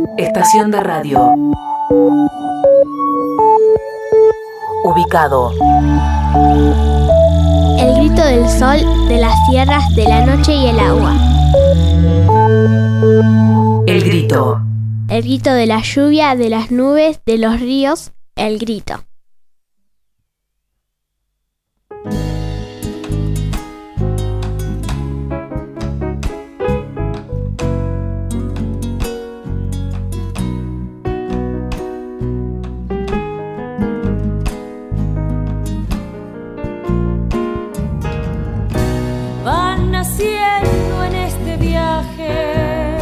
Estación de radio. Ubicado. El grito del sol, de las tierras, de la noche y el agua. El grito. El grito de la lluvia, de las nubes, de los ríos. El grito. Van naciendo en este viaje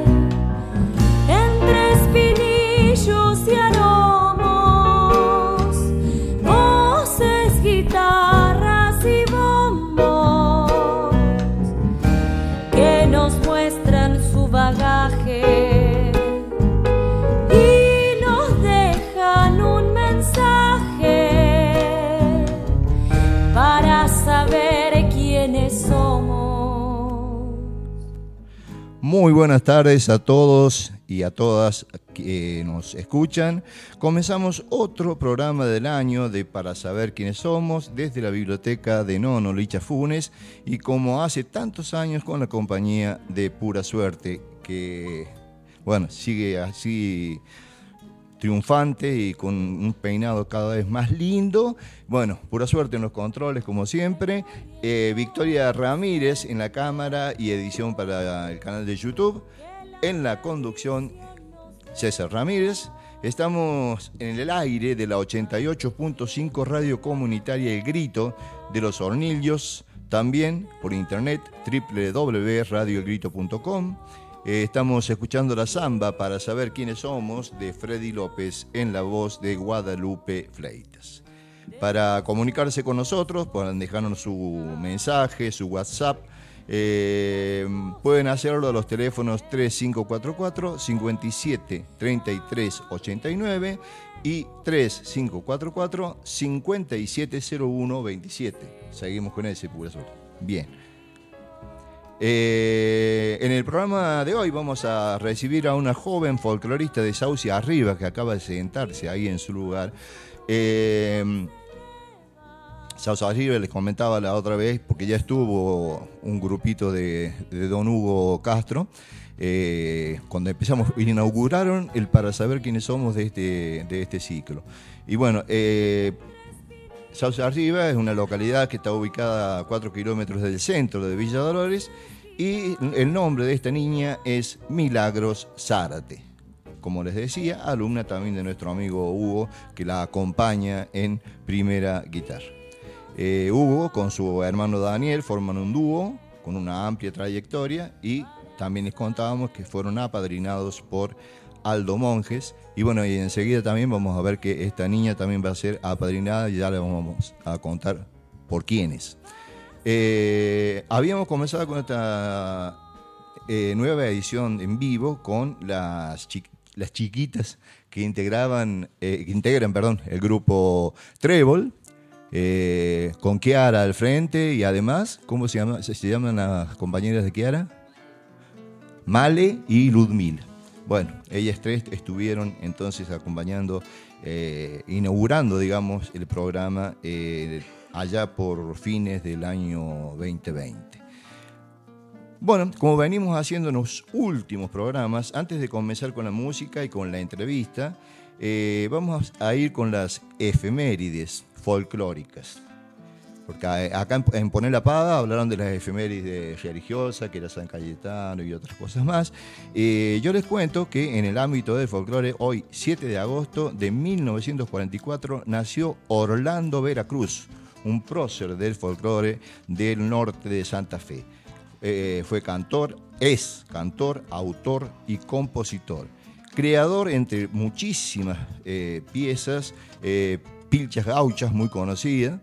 entre espinillos y aromos, voces, guitarras y bombos que nos muestran su bagaje y nos dejan un mensaje para saber quiénes somos. Muy buenas tardes a todos y a todas que nos escuchan. Comenzamos otro programa del año de Para Saber Quiénes Somos desde la biblioteca de Nono Licha Funes y como hace tantos años con la compañía de Pura Suerte que, bueno, sigue así triunfante y con un peinado cada vez más lindo. Bueno, Pura Suerte en los controles como siempre. Victoria Ramírez en la cámara y edición para el canal de YouTube. En la conducción, César Ramírez. Estamos en el aire de la 88.5 Radio Comunitaria El Grito de los Hornillos. También por internet www.radioelgrito.com. Estamos escuchando la samba Para Saber Quiénes Somos de Freddy López en la voz de Guadalupe Fleitas. Para comunicarse con nosotros pueden dejarnos su mensaje, su WhatsApp. Pueden hacerlo a los teléfonos 3544 57 33 89 y 3544 5701 27. Seguimos con ese, Pura Suerte. Bien. En el programa de hoy vamos a recibir a una joven folclorista de Sauce Arriba que acaba de sentarse ahí en su lugar. Sauce Arriba, les comentaba la otra vez, porque ya estuvo un grupito de don Hugo Castro. Cuando inauguraron el Para Saber Quiénes Somos de este ciclo. Y bueno, Sauce Arriba es una localidad que está ubicada a 4 kilómetros del centro de Villa Dolores y el nombre de esta niña es Milagros Zárate. Como les decía, alumna también de nuestro amigo Hugo, que la acompaña en primera guitarra. Hugo con su hermano Daniel forman un dúo con una amplia trayectoria y también les contábamos que fueron apadrinados por Aldo Monjes. Y bueno, y enseguida también vamos a ver que esta niña también va a ser apadrinada y ya le vamos a contar por quiénes. Habíamos comenzado con esta nueva edición en vivo con las chiquitas que integran el grupo Trébol, con Kiara al frente y además, ¿cómo se llaman las compañeras de Kiara? Male y Ludmila. Bueno, ellas tres estuvieron entonces acompañando, inaugurando, digamos, el programa allá por fines del año 2020. Bueno, como venimos haciendo en los últimos programas, antes de comenzar con la música y con la entrevista, vamos a ir con las efemérides folclóricas. Porque acá en Poner la Paga hablaron de las efemérides religiosas, que era San Cayetano y otras cosas más. Yo les cuento que en el ámbito del folclore, hoy, 7 de agosto de 1944, nació Orlando Vera Cruz, un prócer del folclore del norte de Santa Fe. Fue cantor, es cantor, autor y compositor. Creador entre muchísimas piezas, pilchas gauchas muy conocidas,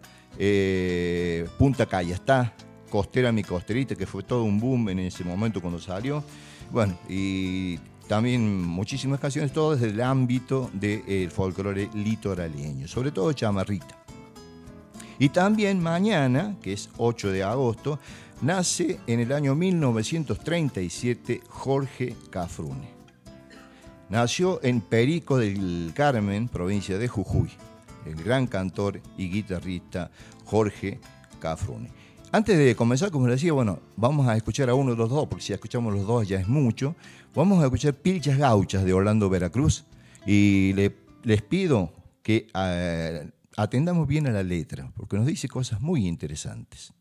Punta Callastá, Costera mi costerita, que fue todo un boom en ese momento cuando salió. Bueno, y también muchísimas canciones, todas desde el ámbito del folclore litoraleño, sobre todo chamarrita. Y también mañana, que es 8 de agosto, nace en el año 1937 Jorge Cafrune. nació en Perico del Carmen, provincia de Jujuy, el gran cantor y guitarrista Jorge Cafrune. Antes de comenzar, como les decía, bueno, vamos a escuchar a uno de los dos, porque si escuchamos los dos ya es mucho. Vamos a escuchar Pilchas Gauchas de Orlando Veracruz y les pido que atendamos bien a la letra, porque nos dice cosas muy interesantes.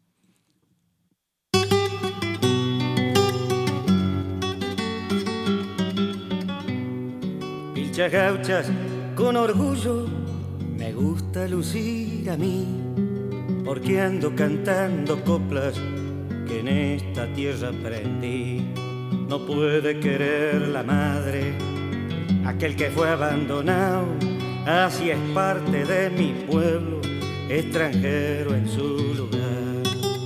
Pilchas gauchas con orgullo me gusta lucir a mí, porque ando cantando coplas que en esta tierra aprendí. No puede querer la madre aquel que fue abandonado, así es parte de mi pueblo, extranjero en su lugar.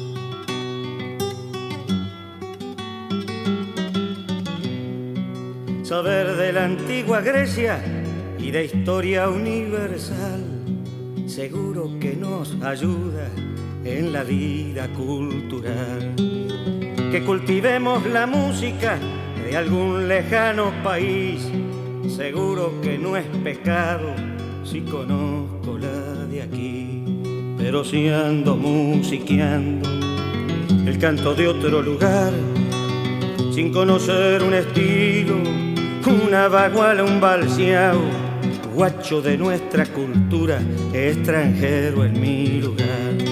Saber de la antigua Grecia y de historia universal seguro que nos ayuda en la vida cultural. Que cultivemos la música de algún lejano país, seguro que no es pecado si conozco la de aquí. Pero si ando musiqueando el canto de otro lugar, sin conocer un estilo, una baguala, un balseao, guacho de nuestra cultura, extranjero en mi lugar.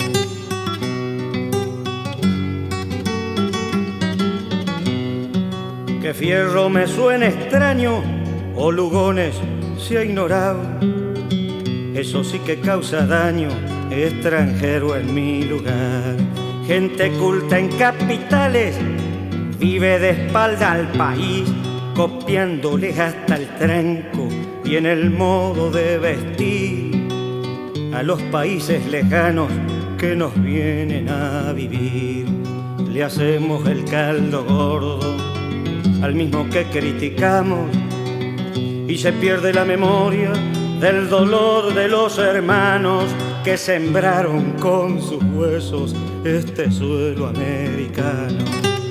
Que fierro me suene extraño o Lugones se ha ignorado, eso sí que causa daño, extranjero en mi lugar. Gente culta en capitales vive de espalda al país, copiándoles hasta el tranco y en el modo de vestir a los países lejanos que nos vienen a vivir. Le hacemos el caldo gordo al mismo que criticamos y se pierde la memoria del dolor de los hermanos que sembraron con sus huesos este suelo americano.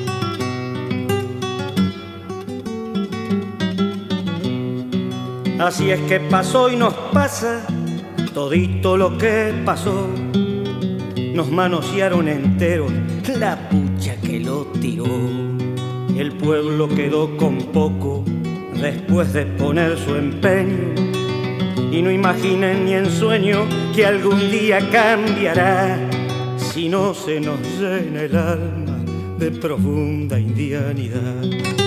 Así es que pasó y nos pasa todito lo que pasó. Nos manosearon enteros, la pucha que lo tiró. El pueblo quedó con poco después de poner su empeño. Y no imaginen ni en sueño que algún día cambiará, si no se nos llena el alma de profunda indianidad.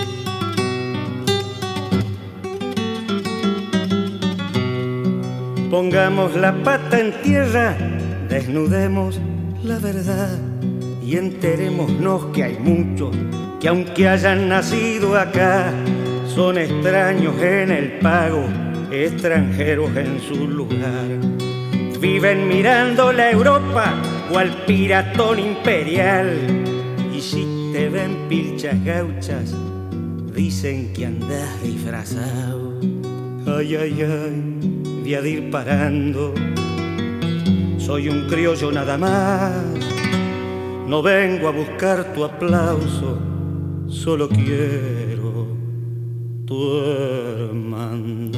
Pongamos la pata en tierra, desnudemos la verdad y enterémonos que hay muchos que aunque hayan nacido acá, son extraños en el pago, extranjeros en su lugar. Viven mirando la Europa o al piratón imperial, y si te ven pilchas gauchas, dicen que andás disfrazado. Ay, ay, ay, voy a ir parando, soy un criollo nada más, no vengo a buscar tu aplauso, solo quiero tu hermandad.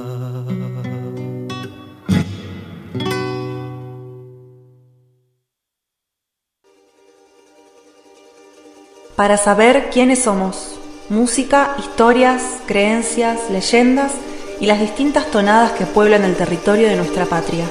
Para saber quiénes somos, música, historias, creencias, leyendas y las distintas tonadas que pueblan el territorio de nuestra patria.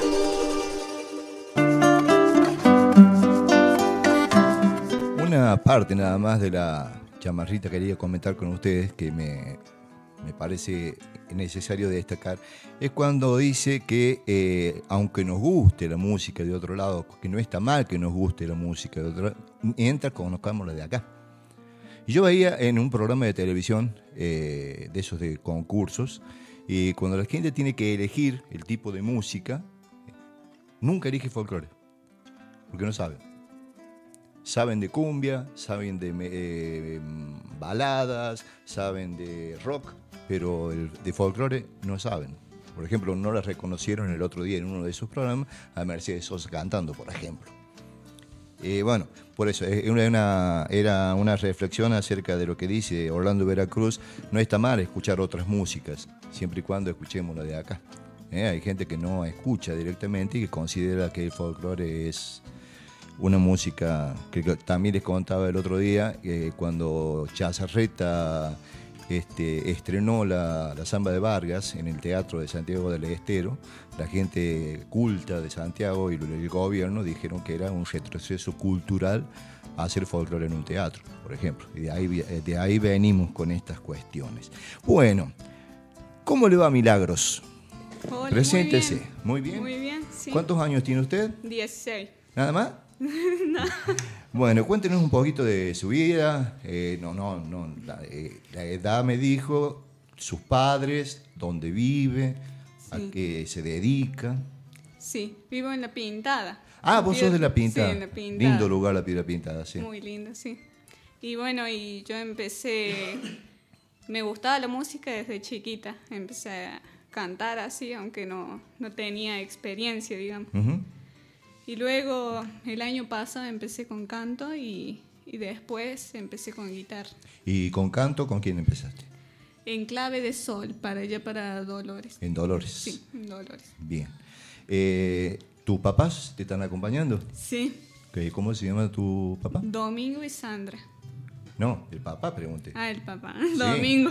Una parte nada más de la chamarrita quería comentar con ustedes que me parece necesario destacar, es cuando dice que aunque nos guste la música de otro lado, que no está mal que nos guste la música de otro lado, mientras conozcamos la de acá. Y yo veía en un programa de televisión de esos de concursos, y cuando la gente tiene que elegir el tipo de música, nunca elige folclore, porque no saben. Saben de cumbia, saben de baladas, saben de rock, pero de folclore no saben. Por ejemplo, no la reconocieron el otro día en uno de esos programas a Mercedes Sosa cantando, por ejemplo. Bueno, por eso, era una reflexión acerca de lo que dice Orlando Veracruz. No está mal escuchar otras músicas, siempre y cuando escuchemos la de acá. Hay gente que no escucha directamente y que considera que el folclore es una música que también les contaba el otro día, cuando Chazarreta estrenó la Samba de Vargas en el Teatro de Santiago del Estero. La gente culta de Santiago y el gobierno dijeron que era un retroceso cultural hacer folclore en un teatro, por ejemplo. Y de ahí venimos con estas cuestiones. Bueno, ¿cómo le va a Milagros? Hola, Preséntese. Muy bien. Muy bien, sí. ¿Cuántos años tiene usted? 16. ¿Nada más? No. Bueno, cuéntenos un poquito de su vida. La edad me dijo, sus padres, dónde vive, a qué se dedica. Sí, vivo en La Pintada. Ah, vos sos de La Pintada. Sí, en La Pintada. Lindo lugar La Pintada, sí. Muy lindo, sí. Y bueno, y yo me gustaba la música desde chiquita. Empecé a cantar así, aunque no tenía experiencia, digamos. Uh-huh. Y luego, el año pasado, empecé con canto y después empecé con guitarra. ¿Y con canto, con quién empezaste? En Clave de Sol, para Dolores. En Dolores. Sí, en Dolores. Bien. ¿Tus papás te están acompañando? Sí. ¿Cómo se llama tu papá? Domingo y Sandra. No, el papá, pregunté. Ah, el papá. Sí. Domingo.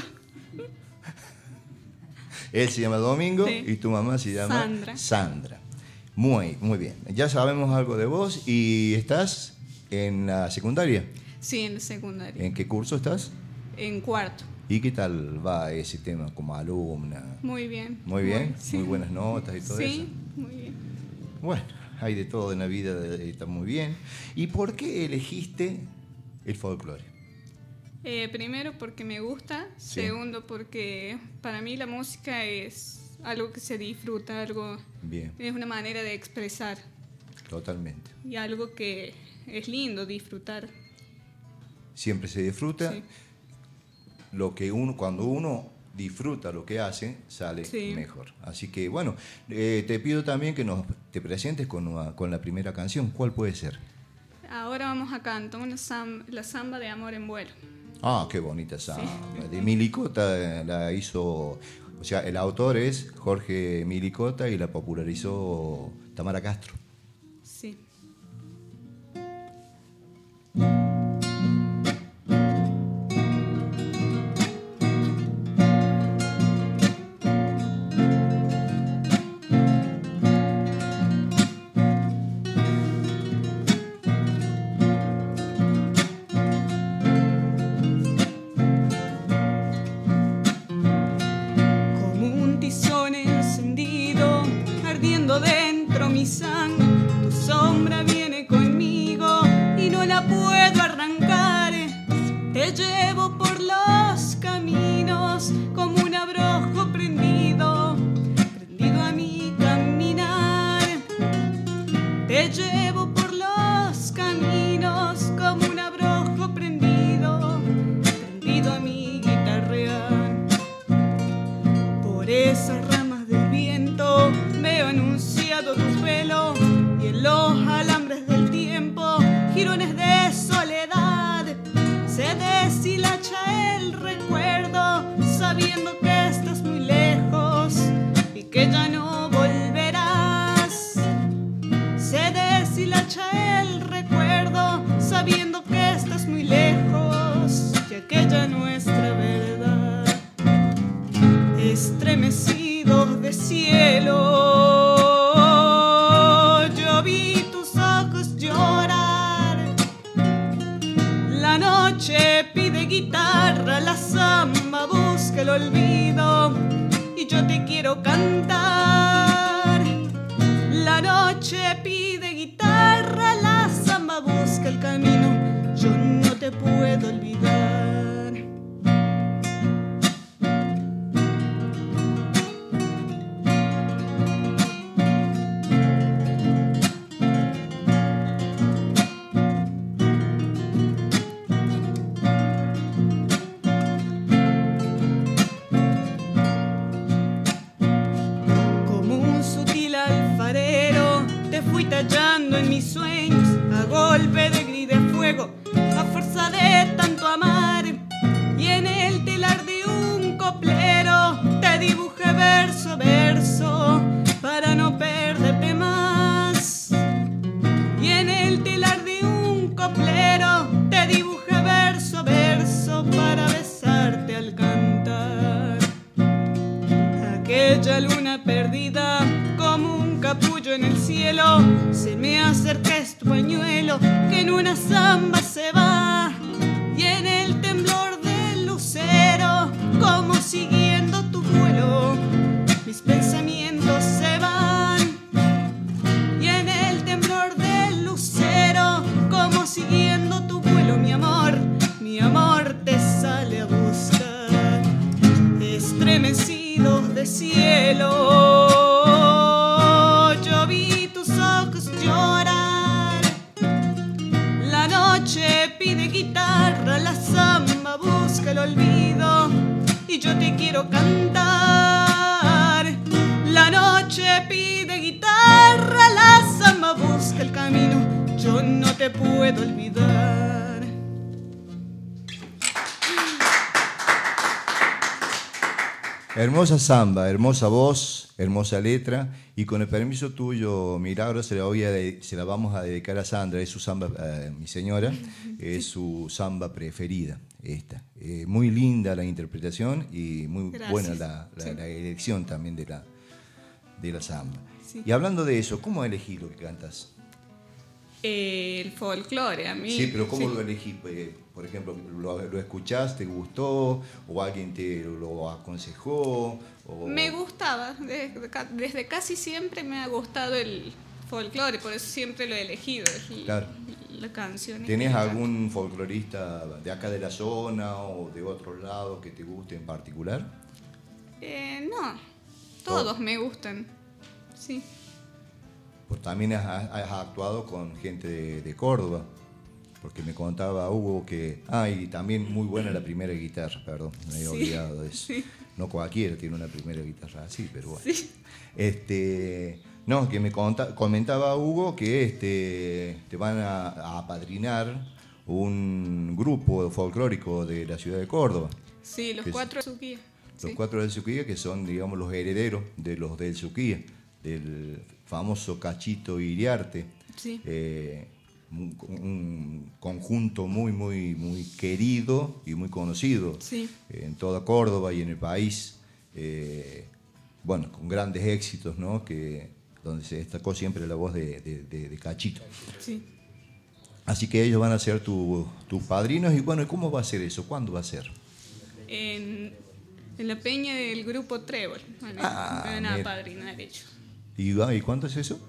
Él se llama Domingo, sí. Y tu mamá se llama Sandra. Muy bien. Ya sabemos algo de vos y estás en la secundaria. Sí, en la secundaria. ¿En qué curso estás? En cuarto. ¿Y qué tal va ese tema como alumna? Muy bien. Muy bien, sí. Muy buenas notas y todo eso. Sí, muy bien. Bueno, hay de todo en la vida, está muy bien. ¿Y por qué elegiste el folclore? Primero porque me gusta, Sí. Segundo porque para mí la música es algo que se disfruta, Bien. Es una manera de expresar Totalmente. y algo que es lindo disfrutar. Siempre se disfruta. Sí. Cuando uno disfruta lo que hace, sale Sí. mejor. Así que bueno, te pido también que te presentes con la primera canción. ¿Cuál puede ser? Ahora vamos a cantar la samba de Amor en Vuelo. Ah, qué bonita samba. De Milicota la hizo, o sea, el autor es Jorge Milicota y la popularizó Tamara Castro. Sí. Dentro mi sangre, tu sombra viene conmigo y no la puedo arrancar. Te llevo por los caminos como un abrojo prendido a mi caminar. Te llevo por los caminos como un abrojo prendido a mi guitarrear. Por esas ramas del viento veo anunciado tus velos y en los alambres del tiempo jirones de soledad. Se deshilacha el recuerdo sabiendo que estás muy lejos y que ya no volverás. Se deshilacha el recuerdo sabiendo que estás muy lejos y aquella nuestra verdad. Estremecidos de cielo, yo vi tus ojos llorar. La noche pide guitarra, la samba busca el olvido y yo te quiero cantar. La noche pide guitarra, la samba busca el camino, yo no te puedo olvidar. Tallando en mis sueños a golpe acerques tu pañuelo, que en una zamba se va. Y en el temblor del lucero, como siguiendo tu vuelo, mis pensamientos se van. Y en el temblor del lucero, como siguiendo tu vuelo, mi amor te sale a buscar. Estremecidos de cielo, yo vi tus ojos llorar. La noche pide guitarra, la samba busca el olvido, y yo te quiero cantar. La noche pide guitarra, la samba busca el camino, yo no te puedo olvidar. Hermosa samba, hermosa voz, hermosa letra, y con el permiso tuyo, Milagro, se la vamos a dedicar a Sandra. Es su samba, mi señora, es su samba preferida, esta. Muy linda la interpretación y muy Gracias. buena la elección también de la samba. Sí. Y hablando de eso, ¿cómo elegís lo que cantas? El folclore, a mí. Sí, pero ¿cómo sí. lo elegís? Por ejemplo, ¿lo escuchaste, te gustó? ¿O alguien te lo aconsejó? O... Me gustaba, desde casi siempre me ha gustado el folclore, por eso siempre lo he elegido. Claro. La canción. ¿Tenés algún folclorista de acá de la zona o de otro lado que te guste en particular? No, todos me gustan. Sí. Pues también has actuado con gente de Córdoba, porque me contaba Hugo que... y también muy buena la primera guitarra, perdón, me había olvidado de eso. Sí. No cualquiera tiene una primera guitarra así, pero bueno. Sí. No, que me comentaba Hugo que te van a apadrinar un grupo folclórico de la ciudad de Córdoba. Sí, los cuatro del Suquía. Los cuatro del Suquía, que son, digamos, los herederos de los del Suquía, del famoso Cachito Iriarte. Sí. Un conjunto muy querido y muy conocido en toda Córdoba y en el país. Con grandes éxitos, ¿no? Donde se destacó siempre la voz de Cachito. Sí. Así que ellos van a ser tus padrinos. Y bueno, ¿cómo va a ser eso? ¿Cuándo va a ser? En la peña del grupo Trébol. Van a apadrinar ellos. ¿Y cuánto es eso?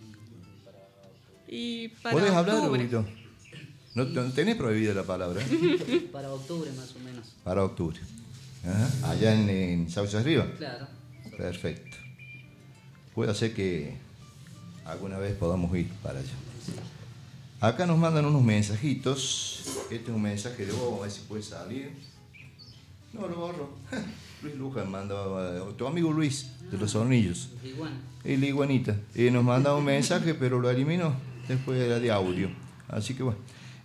Y para ¿Podés hablar, octubre. Huguito? No tenés prohibida la palabra. Para octubre, más o menos. Para octubre. Ajá. Allá en Sauce Arriba. Claro. Perfecto. Puede ser que alguna vez podamos ir para allá. Acá nos mandan unos mensajitos. Este es un mensaje de vos, vamos a ver si puede salir. No, lo borro. Luis Luján mandaba, tu amigo Luis, de los Hornillos. Y la iguanita. Nos mandaba un mensaje, pero lo eliminó. Después era de audio. Así que bueno.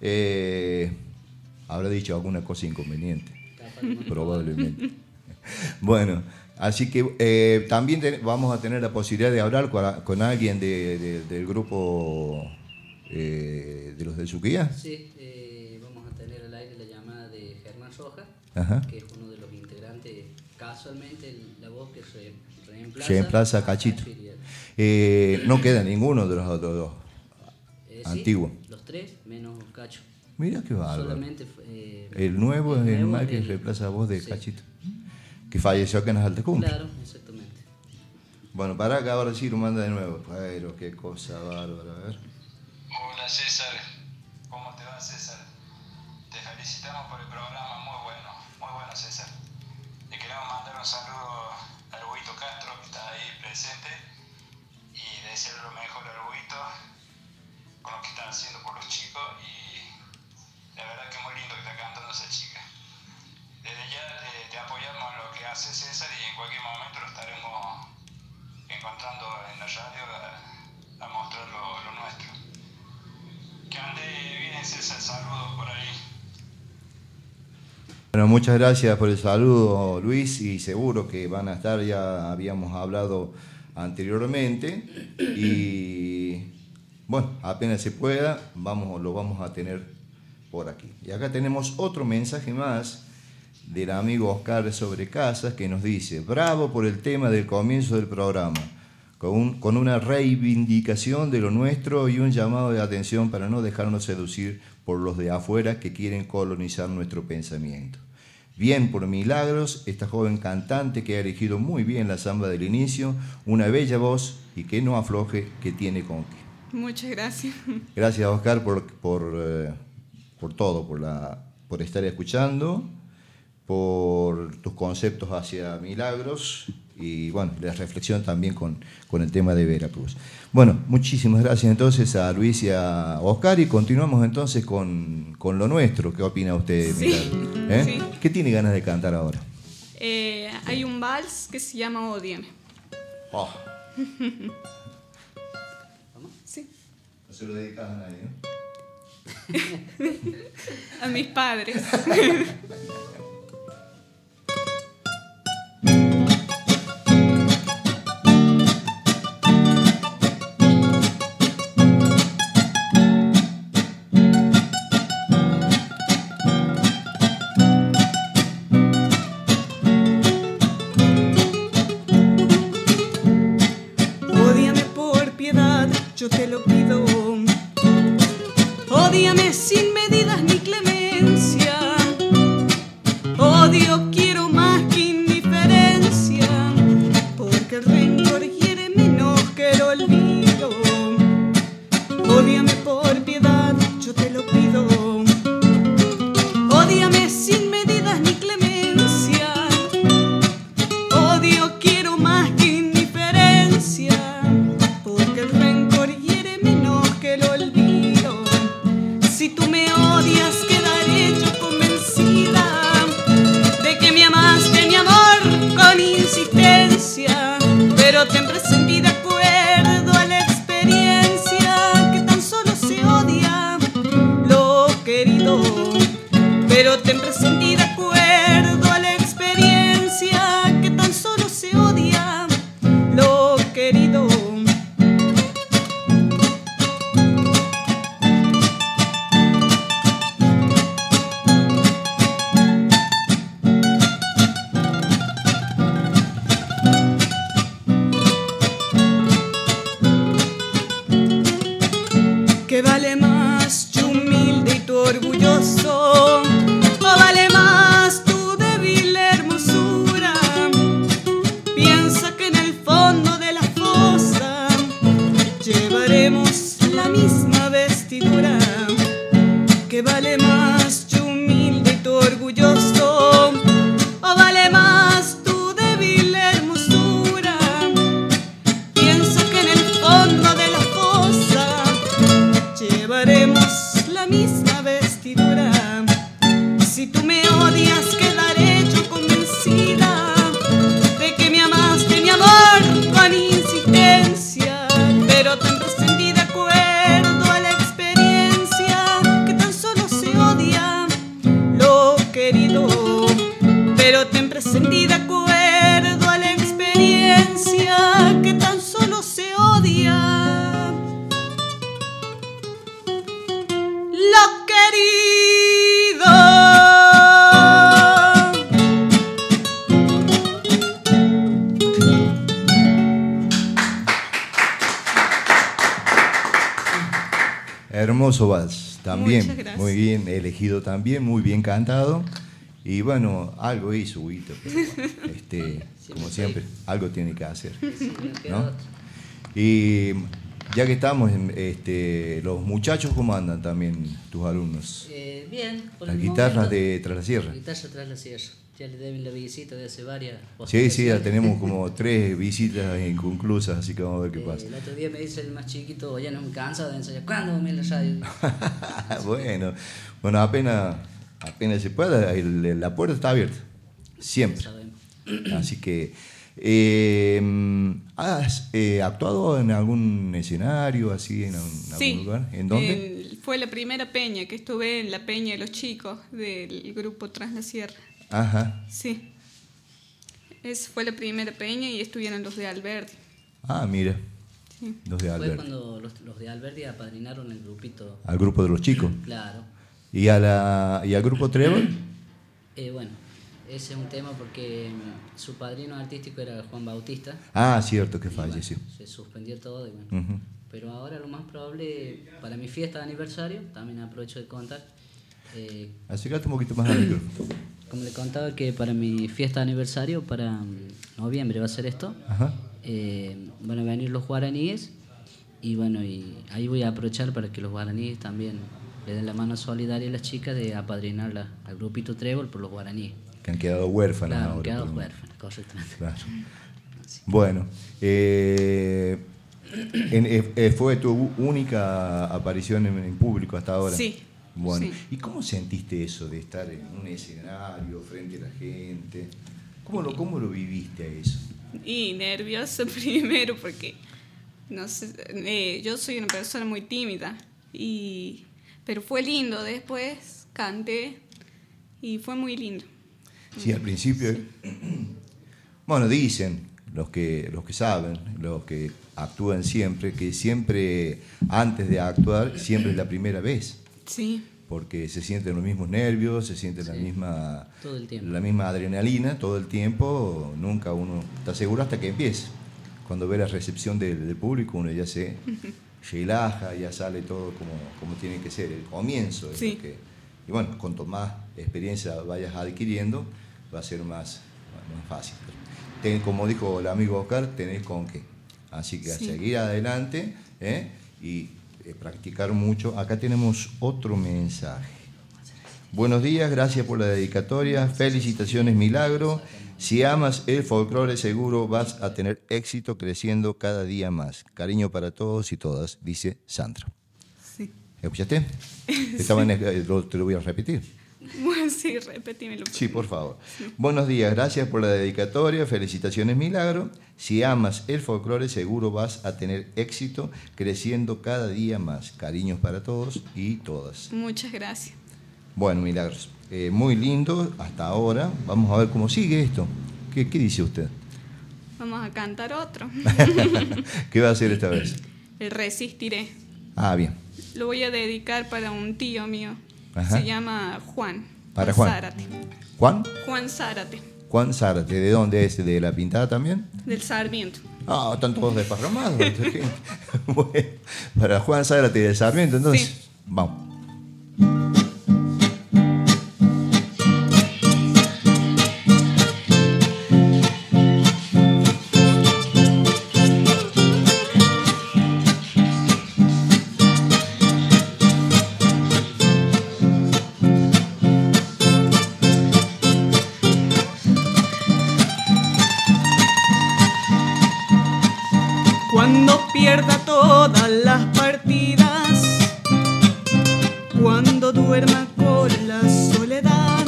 Habrá dicho alguna cosa inconveniente. Probablemente. Bueno, así que también vamos a tener la posibilidad de hablar con alguien del grupo de los del Suquía. Sí, vamos a tener al aire la llamada de Germán Rojas, que es uno de los integrantes, casualmente la voz que reemplaza a Cachito. No queda ninguno de los otros dos antiguos. Los tres, menos Cacho. Mira qué bárbaro. Solamente el nuevo es el mal que reemplaza la voz de Cachito, que falleció acá en las Altas Cumbres. Claro, exactamente. Bueno, para acá ahora sí lo manda de nuevo. Pero qué cosa bárbara, a ver. Hola César, ¿cómo te va César? Te felicitamos por el programa, muy bueno César. Le queremos mandar un saludo al Huguito Castro, que está ahí presente, y desearle lo mejor al Huguito con lo que está haciendo por los chicos, y la verdad que es muy lindo que está cantando esa chica. Desde ya te apoyamos en lo que hace César, y en cualquier momento lo estaremos encontrando en la radio a mostrar lo nuestro. Que ande bien César, saludos por ahí. Bueno, muchas gracias por el saludo, Luis, y seguro que van a estar, ya habíamos hablado anteriormente, y bueno, apenas se pueda, lo vamos a tener por aquí. Y acá tenemos otro mensaje más del amigo Oscar Sobrecasas, que nos dice: bravo por el tema del comienzo del programa. con una reivindicación de lo nuestro y un llamado de atención para no dejarnos seducir por los de afuera que quieren colonizar nuestro pensamiento. Bien por Milagros, esta joven cantante que ha elegido muy bien la samba del inicio, una bella voz y que no afloje, que tiene con qué. Muchas gracias. Gracias, Oscar, por todo, por estar escuchando, por tus conceptos hacia Milagros y bueno, la reflexión también con el tema de Veracruz. Bueno, muchísimas gracias entonces a Luis y a Oscar y continuamos entonces con lo nuestro. ¿Qué opina usted, Milagros? Sí. ¿Qué tiene ganas de cantar ahora? Hay un vals que se llama Ódiame. Oh. Sí. No se lo dedicas a nadie, ¿no? A mis padres. Ódiame por piedad, yo te lo pido. Ódiame sin medidas ni clemencia. Odio quiero más que indiferencia, porque el rencor hiere menos que el olvido. Ódiame por piedad, yo te lo pido. Ódiame sin medidas ni clemencia. Odio quiero más que indiferencia, porque el rencor hiere menos que el olvido. Si tú me odias, quedaré yo convencida de que me amaste, mi amor, con insistencia. Pero ten presente y de acuerdo a la experiencia que tan solo se odia lo querido. Pero ten presente y de acuerdo a la experiencia que tan solo se odia lo querido. ¿Qué vale más, tu humilde y tu orgulloso? ¿O vale más tu débil hermosura? Piensa que en el fondo de la fosa llevaremos la misma vestidura. ¿Qué vale más, tu humilde y tu orgulloso? ¿O vale más tu débil hermosura? Piensa que en el fondo de la fosa llevaremos la misma vestidura. Si tú me odias, quedaré yo convencida de que me amaste, mi amor, con insistencia. Pero ten presente y de acuerdo a la experiencia que tan solo se odia lo querido. Pero ten presente y de acuerdo a la experiencia que tan solo se odia lo querido. Hermoso vals, también, Muchas gracias. muy bien elegido también, muy bien cantado. Y bueno, algo hizo Huguito, pero como siempre, algo tiene que hacer, ¿no? Y ya que estamos, los muchachos, ¿cómo andan también tus alumnos? Bien. Por Las el guitarras momento, de Tras la Sierra. Guitarra Tras la Sierra. Ya le deben la visita de hace varias. Sí, ya tenemos como 3 visitas inconclusas, así que vamos a ver qué pasa. El otro día me dice el más chiquito, ya no me cansa de ensayar. ¿Cuándo me la radio? bueno, apenas se pueda, la puerta está abierta, siempre. Así que, ¿has actuado en algún escenario, así, en algún lugar? ¿En dónde? Fue la primera peña que estuve en la Peña de los Chicos del grupo Tras la Sierra. Ajá. Sí. Fue la primera peña y estuvieron los de Alberdi. Ah, mira. Sí. Los de Alberdi. Fue cuando los de Alberdi apadrinaron el grupito. Al grupo de los chicos. Claro. ¿Y al grupo Trébol? Bueno, ese es un tema porque su padrino artístico era Juan Bautista. Ah, cierto, que falleció. Bueno, se suspendió todo y bueno. Pero ahora lo más probable, para mi fiesta de aniversario, también aprovecho de contar. Acércate un poquito más al micrófono. Como le contaba que para mi fiesta de aniversario, para noviembre va a ser esto, van a venir los guaraníes y bueno, y ahí voy a aprovechar para que los guaraníes también le den la mano solidaria a las chicas de apadrinar al grupito Trébol por los guaraníes. Que han quedado huérfanas claro, ahora. Han quedado huérfanas, correctamente. Claro. Bueno, ¿fue tu única aparición en público hasta ahora? Sí. Bueno, sí. ¿Y cómo sentiste eso de estar en un escenario frente a la gente? ¿Cómo lo viviste a eso? Y nervioso primero porque, no sé, yo soy una persona muy tímida, pero fue lindo, después canté y fue muy lindo. Sí, al principio, sí. Bueno, dicen los que saben, los que actúan siempre, que siempre antes de actuar, siempre es la primera vez. Sí. Porque se sienten los mismos nervios, se siente sí. todo el tiempo. La misma adrenalina todo el tiempo, nunca uno está seguro hasta que empiece. Cuando ve la recepción del público uno ya se relaja, ya sale todo como tiene que ser, el comienzo. Sí. Y bueno, cuanto más experiencia vayas adquiriendo, va a ser más fácil. Como dijo el amigo Oscar, tenés con qué. Así que a seguir adelante y practicar mucho. Acá tenemos otro mensaje. Buenos días, gracias por la dedicatoria. Felicitaciones, Milagro. Si amas el folclore, seguro vas a tener éxito creciendo cada día más. Cariño para todos y todas, dice Sandra. Sí. ¿Escuchaste? Sí. Te lo voy a repetir. Bueno, sí, repetímelo. Sí, por favor. Sí. Buenos días, gracias por la dedicatoria. Felicitaciones, Milagro. Si amas el folclore, seguro vas a tener éxito creciendo cada día más. Cariños para todos y todas. Muchas gracias. Bueno, Milagros, muy lindo hasta ahora. Vamos a ver cómo sigue esto. ¿Qué dice usted? Vamos a cantar otro. ¿Qué va a hacer esta vez? El Resistiré. Ah, bien. Lo voy a dedicar para un tío mío. Ajá. Se llama Juan. Para Juan. Zárate. ¿Juan? Juan Zárate. Juan Zárate. ¿De dónde es? ¿De La Pintada también? Del Sarmiento. Ah, están todos desparramados. Bueno, para Juan Zárate del Sarmiento, entonces, sí. Vamos. Cuando pierda todas las partidas, cuando duerma con la soledad,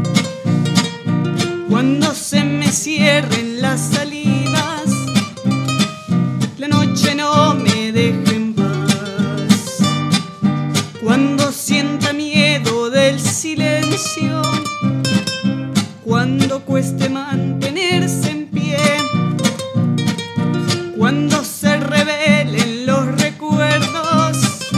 cuando se me cierren las salidas, la noche no me deje en paz, cuando sienta miedo del silencio, cuando cueste mantenerse en pie, cuando se revelen los recuerdos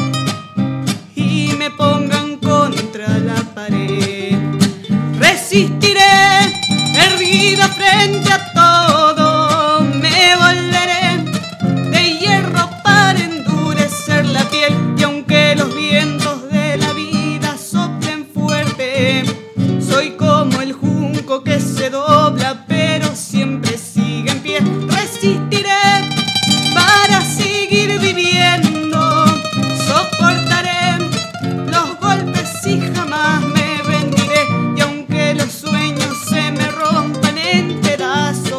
y me pongan contra la pared, resistiré erguida frente a todo, me volveré de hierro para endurecer la piel, y aunque los vientos de la vida soplen fuerte, soy como el junco que se dobla pero siempre sigue en pie. Resistiré para seguir viviendo, soportaré los golpes y jamás me rendiré, y aunque los sueños se me rompan en pedazos,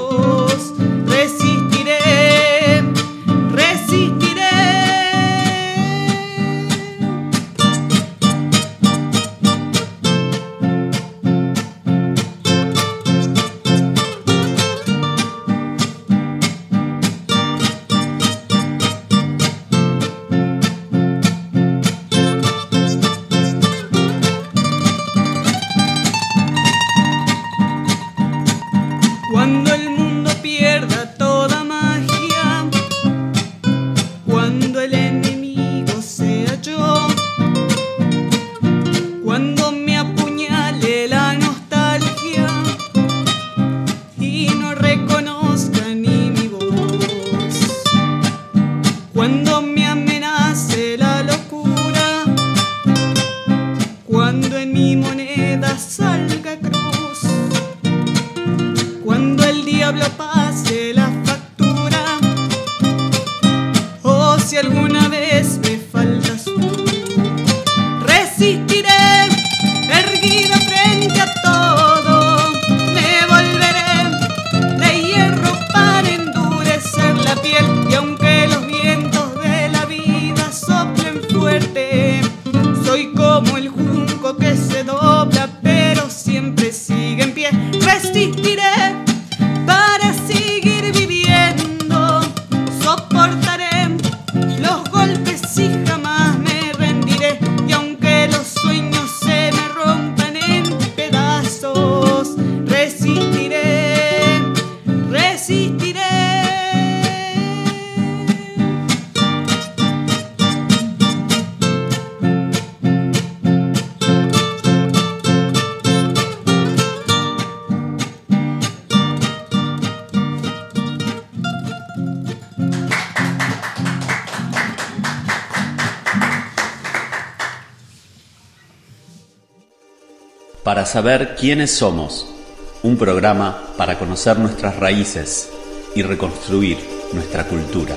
Para saber quiénes somos, un programa para conocer nuestras raíces y reconstruir nuestra cultura.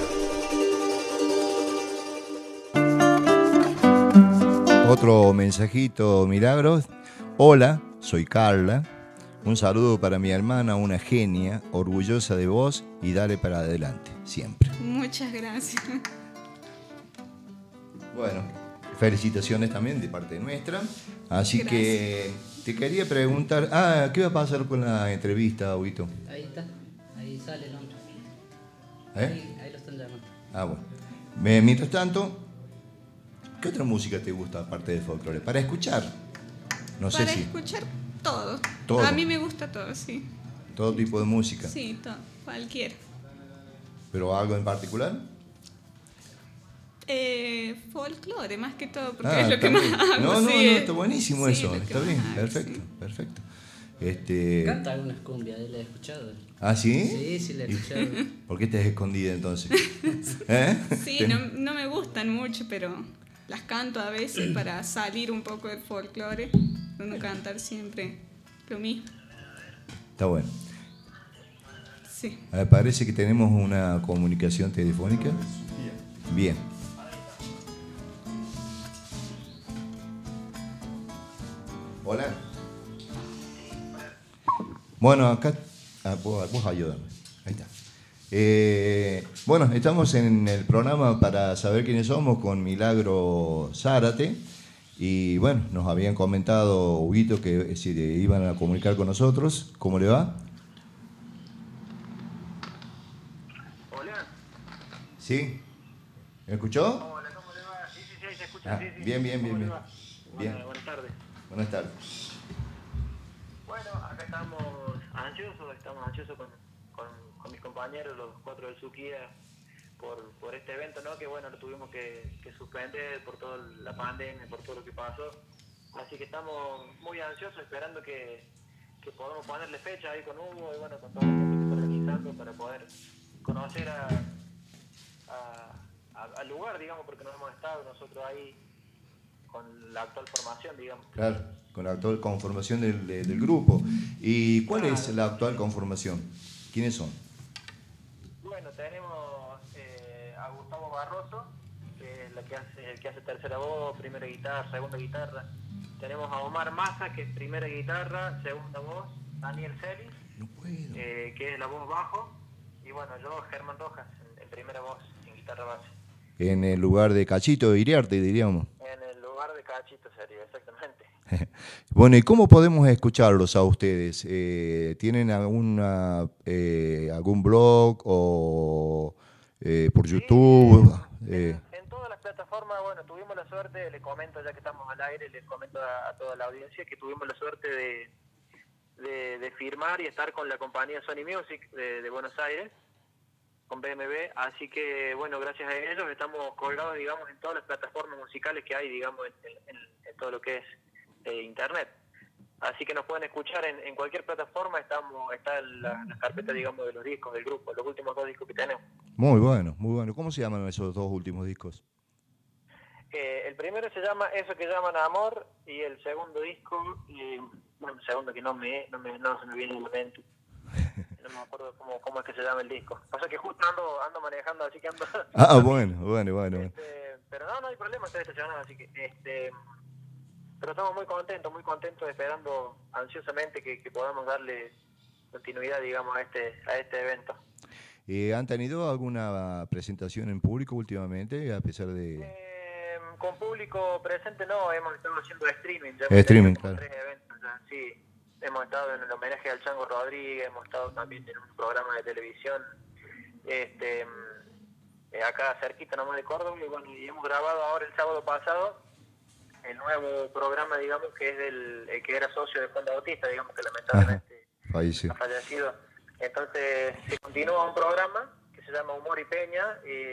Otro mensajito, Milagros. Hola, soy Carla. Un saludo para mi hermana, una genia, orgullosa de vos y dale para adelante, siempre. Muchas gracias. Bueno, felicitaciones también de parte nuestra. Así Gracias. que te quería preguntar, ¿qué va a pasar con la entrevista, Huguito? Ahí está, ahí sale el hombre. Ahí lo están llamando. Bueno. Mientras tanto, ¿qué otra música te gusta aparte del folclore? Para escuchar. No sé Para si. escuchar todo. Todo. A mí me gusta todo, sí. Todo tipo de música. Sí, todo, cualquiera. ¿Pero algo en particular? Folclore, más que todo, porque es lo que también. más hago. No, sí. está buenísimo Sí, eso. lo que Está más bien, hago, perfecto, sí. perfecto. Canta algunas cumbias, él la he escuchado. ¿Ah, sí? Sí, la he escuchado. ¿Por qué te has escondida entonces? ¿Eh? Sí, no me gustan mucho, pero las canto a veces para salir un poco del folclore, no cantar siempre lo mismo. Está bueno. Sí. Parece que tenemos una comunicación telefónica. Bien. Hola. Bueno, acá. Vos ayúdame. Ahí está. Bueno, estamos en el programa para saber quiénes somos con Milagro Zárate. Y bueno, nos habían comentado, Huguito, que si iban a comunicar con nosotros. ¿Cómo le va? Hola. ¿Sí? ¿Me escuchó? Hola, ¿cómo le va? Sí, se escucha. Sí. Bien. ¿Cómo le va? Bien. Buenas tardes. Buenas tardes. Bueno, acá estamos ansiosos con mis compañeros, los 4 del Suquía, por este evento, ¿no? Que bueno, lo tuvimos que suspender por toda la pandemia, por todo lo que pasó. Así que estamos muy ansiosos, esperando que podamos ponerle fecha ahí con Hugo y bueno, con todo el mundo que está organizando para poder conocer al lugar, digamos, porque no hemos estado nosotros ahí con la actual formación, digamos. Claro, con la actual conformación del grupo. ¿Y cuál es la actual conformación? ¿Quiénes son? Bueno, tenemos a Gustavo Barroso, que es el que hace tercera voz, primera guitarra, segunda guitarra. Tenemos a Omar Massa, que es primera guitarra, segunda voz. Daniel Celis, que es la voz bajo. Y bueno, yo, Germán Rojas, en primera voz, en guitarra base. En el lugar de Cachito Iriarte, diríamos. En el lugar de Cachito sería, exactamente. Bueno, ¿y cómo podemos escucharlos a ustedes? ¿Tienen algún blog o por YouTube? En todas las plataformas, bueno, tuvimos la suerte, les comento ya que estamos al aire, les comento a toda la audiencia que tuvimos la suerte de firmar y estar con la compañía Sony Music de Buenos Aires, con BMB, así que bueno, gracias a ellos estamos colgados, digamos, en todas las plataformas musicales que hay, digamos, en todo lo que es internet. Así que nos pueden escuchar en cualquier plataforma, está en la carpeta, digamos, de los discos del grupo, los últimos 2 discos que tenemos. Muy bueno, muy bueno. ¿Cómo se llaman esos 2 últimos discos? El primero se llama Eso que llaman Amor, y el segundo disco, bueno, el segundo que no se me viene en la mente. No me acuerdo cómo es que se llama el disco. Pasa que justo ando manejando, así que ando... Bueno. Pero no hay problema, estoy estacionado, así que... Pero estamos muy contentos, esperando ansiosamente que podamos darle continuidad, digamos, a este evento. ¿Han tenido alguna presentación en público últimamente, a pesar de...? Con público presente no, hemos estado haciendo streaming. Ya Streaming, claro. 3 eventos ya, sí. Hemos estado en el homenaje al Chango Rodríguez, hemos estado también en un programa de televisión acá cerquita nomás de Córdoba, y bueno, y hemos grabado ahora el sábado pasado el nuevo programa, digamos, que es el que era socio de Juan Bautista, digamos, que lamentablemente ha fallecido. Entonces se continúa un programa que se llama Humor y Peña,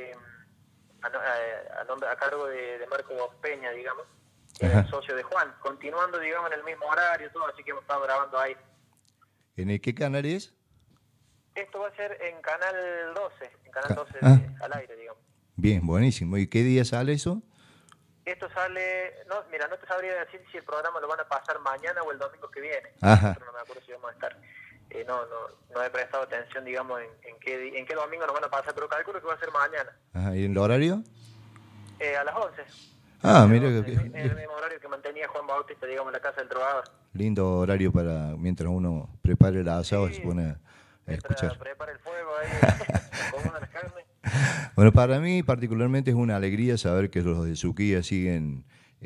a cargo de Marco Peña, digamos, que es el socio de Juan, continuando, digamos, en el mismo horario, todo, así que hemos estado grabando ahí. ¿En qué canal es? Esto va a ser en Canal 12, al aire, digamos. Bien, buenísimo. ¿Y qué día sale eso? Esto sale, no, mira, no te sabría decir si el programa lo van a pasar mañana o el domingo que viene. Ajá. No me acuerdo si vamos a estar. No he prestado atención, digamos, en qué domingo nos van a pasar, pero calculo que va a ser mañana. Ajá. ¿Y el horario? A las 11. Ah, mira el mismo horario que mantenía Juan Bautista, digamos, en la Casa del Trovador. lindo horario para mientras uno prepare el asado y se pone a escuchar. Prepara el fuego ahí, acomoda la carne. Bueno, para mí particularmente es una alegría saber que los de Suquía siguen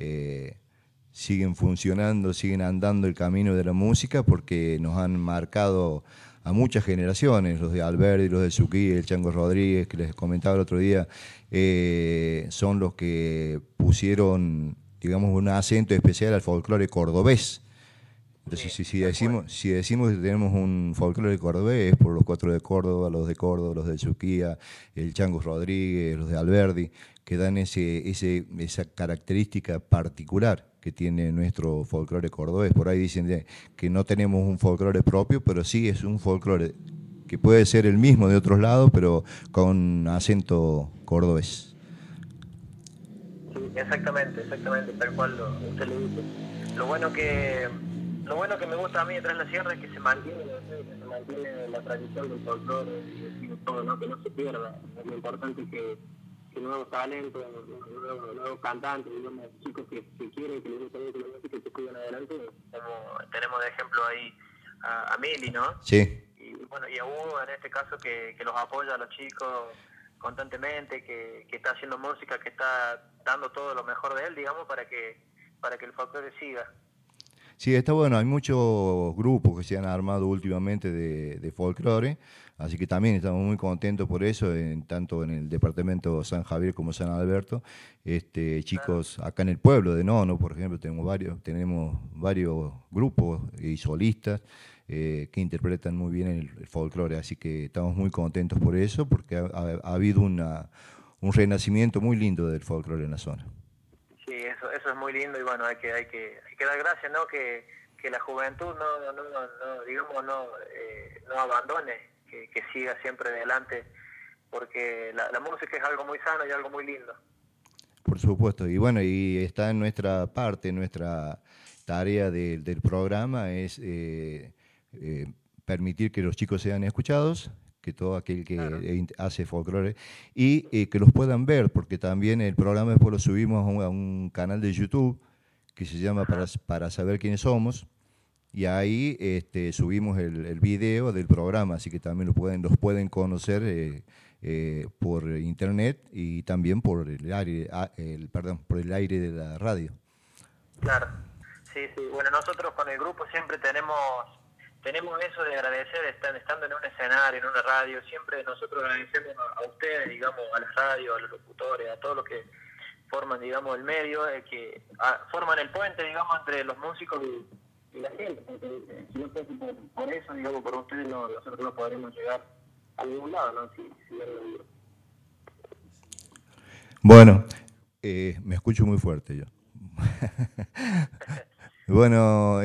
funcionando, siguen andando el camino de la música, porque nos han marcado a muchas generaciones, los de Alberdi, los de Suquía, el Chango Rodríguez, que les comentaba el otro día, son los que pusieron, digamos, un acento especial al folclore cordobés. Entonces, si decimos que tenemos un folclore cordobés, es por los Cuatro de Córdoba, los de Suquía, el Chango Rodríguez, los de Alberdi, que dan esa característica particular que tiene nuestro folclore cordobés. Por ahí dicen que no tenemos un folclore propio, pero sí es un folclore que puede ser el mismo de otros lados, pero con acento cordobés. Sí, exactamente, tal cual usted lo dice. Lo bueno que me gusta a mí detrás de la sierra es que se mantiene la tradición del folclore y de todo, ¿no? Que no se pierda. Es lo importante que nuevos talentos, nuevos cantantes, digamos, chicos que quieren, que les gusta mucho la música, que sigan adelante. Como tenemos de ejemplo ahí a Mili, ¿no? Sí. Y bueno, y a Hugo en este caso, que los apoya a los chicos constantemente, que está haciendo música, que está dando todo lo mejor de él, digamos, para que el folclore siga. Sí, está bueno, hay muchos grupos que se han armado últimamente de folclore, así que también estamos muy contentos por eso, tanto en el departamento San Javier como San Alberto. Chicos, acá en el pueblo de Nono, por ejemplo, tenemos varios grupos y solistas que interpretan muy bien el folclore, así que estamos muy contentos por eso, porque ha habido un renacimiento muy lindo del folclore en la zona. Sí, eso es muy lindo, y bueno, hay que dar gracias, ¿no? Que la juventud no abandone, que siga siempre adelante, porque la música es algo muy sano y algo muy lindo. Por supuesto, y bueno, y está en nuestra parte, nuestra tarea del programa es permitir que los chicos sean escuchados, que todo aquel que hace folclore, y que los puedan ver, porque también el programa después lo subimos a un canal de YouTube que se llama para saber quiénes somos, y ahí subimos el video del programa, así que también los pueden conocer por internet y también por el aire de la radio. Claro, sí, bueno, nosotros con el grupo siempre tenemos eso de agradecer, estando en un escenario, en una radio, siempre nosotros agradecemos a ustedes, digamos, a las radios, a los locutores, a todos los que forman, digamos, el medio, que forman el puente, digamos, entre los músicos y la gente, porque si no fuese por eso, digamos, por ustedes, nosotros no podremos llegar a ningún lado, ¿no? Bueno, me escucho muy fuerte yo. Bueno,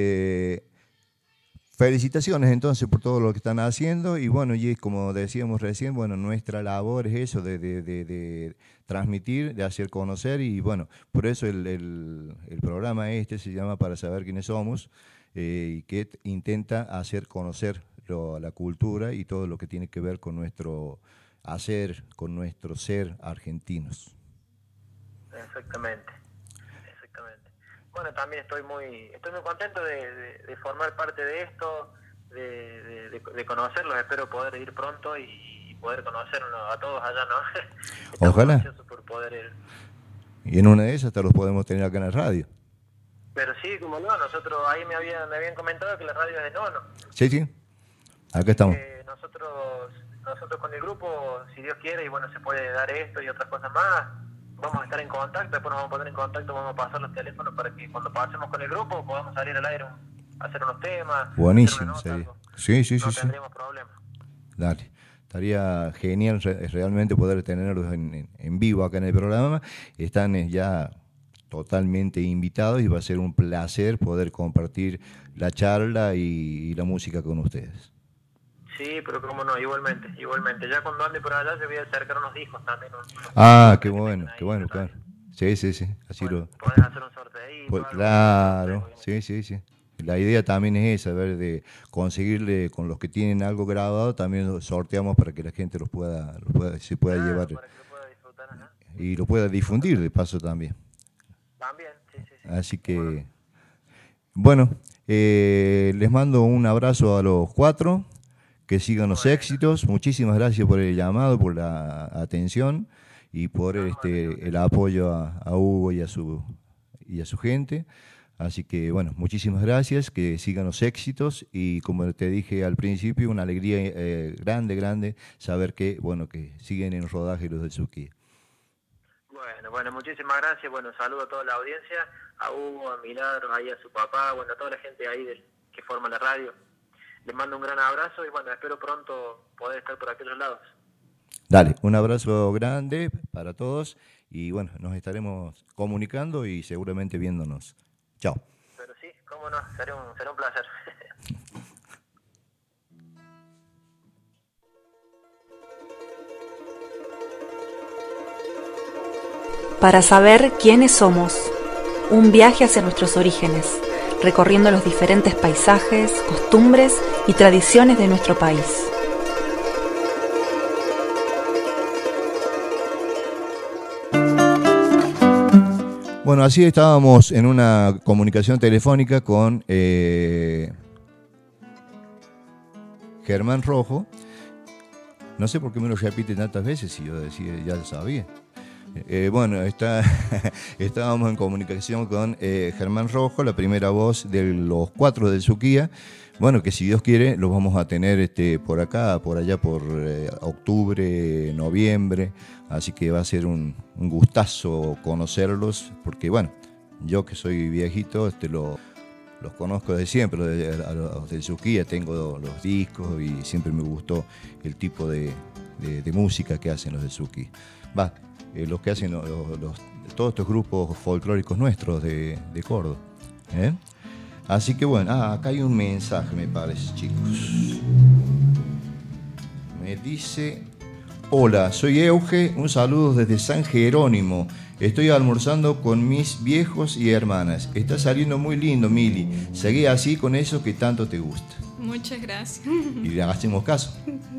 felicitaciones entonces por todo lo que están haciendo, y bueno, y como decíamos recién, bueno, nuestra labor es eso, de transmitir, de hacer conocer, y bueno, por eso el programa se llama Para Saber Quiénes Somos, y que intenta hacer conocer la cultura y todo lo que tiene que ver con nuestro hacer, con nuestro ser argentinos. Exactamente. Bueno, también estoy muy contento de formar parte de esto, de conocerlos. Espero poder ir pronto y poder conocernos a todos allá, ¿no? Ojalá. Por poder ir. Y en una de esas hasta los podemos tener acá en la radio. Pero sí, como no, nosotros ahí me habían comentado que la radio es de Nono. Sí, acá estamos. Nosotros con el grupo, si Dios quiere, y bueno, se puede dar esto y otras cosas más, vamos a estar en contacto, después nos vamos a poner en contacto, vamos a pasar los teléfonos para que cuando pasemos con el grupo podamos salir al aire, hacer unos temas. Buenísimo, sí. No tendríamos problemas. Dale, estaría genial realmente poder tenerlos en vivo acá en el programa. Están ya totalmente invitados y va a ser un placer poder compartir la charla y la música con ustedes. Sí, pero cómo no, igualmente. Ya cuando ande por allá, yo voy a acercar unos discos también. Qué bueno, claro. Sí, sí, sí. Así bueno, lo... podés hacer un sorteito. Pues, algo, claro, sí, sí, sí. La idea también es esa, ver de conseguirle con los que tienen algo grabado, también lo sorteamos para que la gente se pueda llevar para que lo pueda disfrutar, ajá. y lo pueda difundir de paso también. También, sí, sí, sí. Así que, bueno, les mando un abrazo a los 4, que sigan los éxitos. Muchísimas gracias por el llamado, por la atención y por el apoyo a Hugo y a su gente. Así que, bueno, muchísimas gracias, que sigan los éxitos y como te dije al principio, una alegría grande saber que, bueno, que siguen en rodaje los del Suquía. Bueno, muchísimas gracias. Bueno, saludo a toda la audiencia, a Hugo, a Milagros, ahí a su papá, bueno, a toda la gente ahí que forma la radio. Les mando un gran abrazo y bueno, espero pronto poder estar por aquellos lados. Dale, un abrazo grande para todos y bueno, nos estaremos comunicando y seguramente viéndonos. Chao. Pero sí, cómo no, será un placer. Para saber quiénes somos, un viaje hacia nuestros orígenes, recorriendo los diferentes paisajes, costumbres y tradiciones de nuestro país. Bueno, así estábamos en una comunicación telefónica con Germán Rojo. No sé por qué me lo repite tantas veces si yo decía, ya lo sabía. Bueno, estábamos en comunicación con Germán Rojo, la primera voz de los 4 del Suquía. Bueno, que si Dios quiere, los vamos a tener por acá, por allá, por octubre, noviembre. Así que va a ser un gustazo conocerlos, porque bueno, yo que soy viejito, los conozco desde siempre, a los del Suquía, tengo los discos y siempre me gustó el tipo de música que hacen los del Suquía. Los que hacen todos estos grupos folclóricos nuestros de Córdoba. Así que bueno, acá hay un mensaje, me parece, chicos. Me dice: hola, soy Euge, un saludo desde San Jerónimo. Estoy almorzando con mis viejos y hermanas. Está saliendo muy lindo, Mili. Seguí así con eso que tanto te gusta. Muchas gracias. Y le hacemos caso.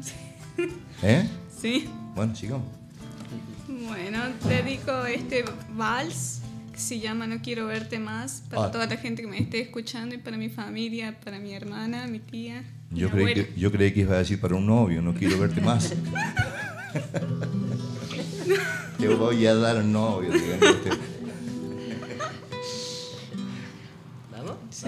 Sí. Bueno, sigamos. Bueno, dedico este vals que se llama No quiero verte más para toda la gente que me esté escuchando y para mi familia, para mi hermana, mi tía. Yo creí que iba a decir para un novio, no quiero verte más. Te voy a dar un novio. ¿Vamos? Sí.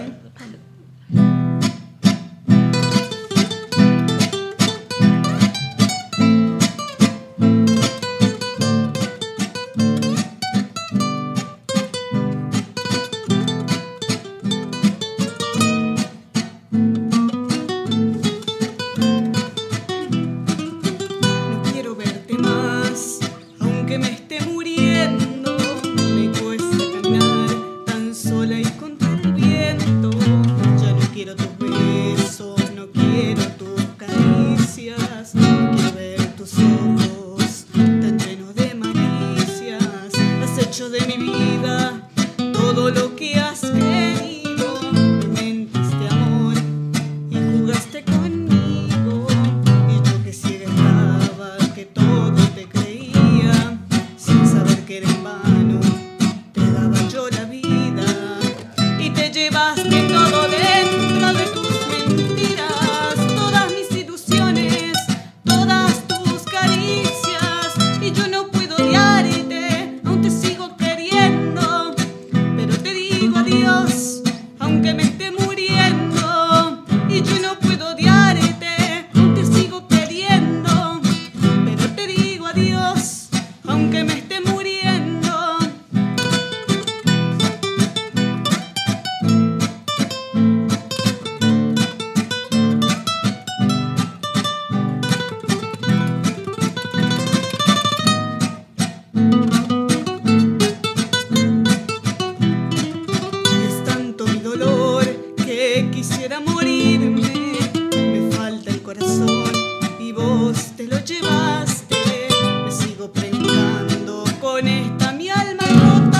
te lo llevaste. Me sigo preguntando con esta mi alma rota.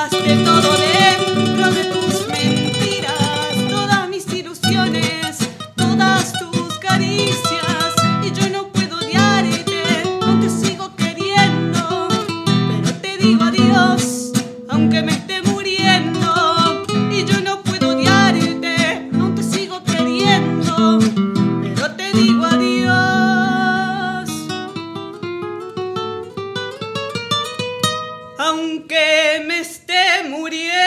dejaste todo dentro de tus mentiras, todas mis ilusiones, todas tus caricias, y yo no puedo odiarte, no te sigo queriendo, pero te digo adiós, aunque me esté muriendo, y yo no puedo odiarte, no te sigo queriendo, pero te digo adiós. Aunque me esté muriendo.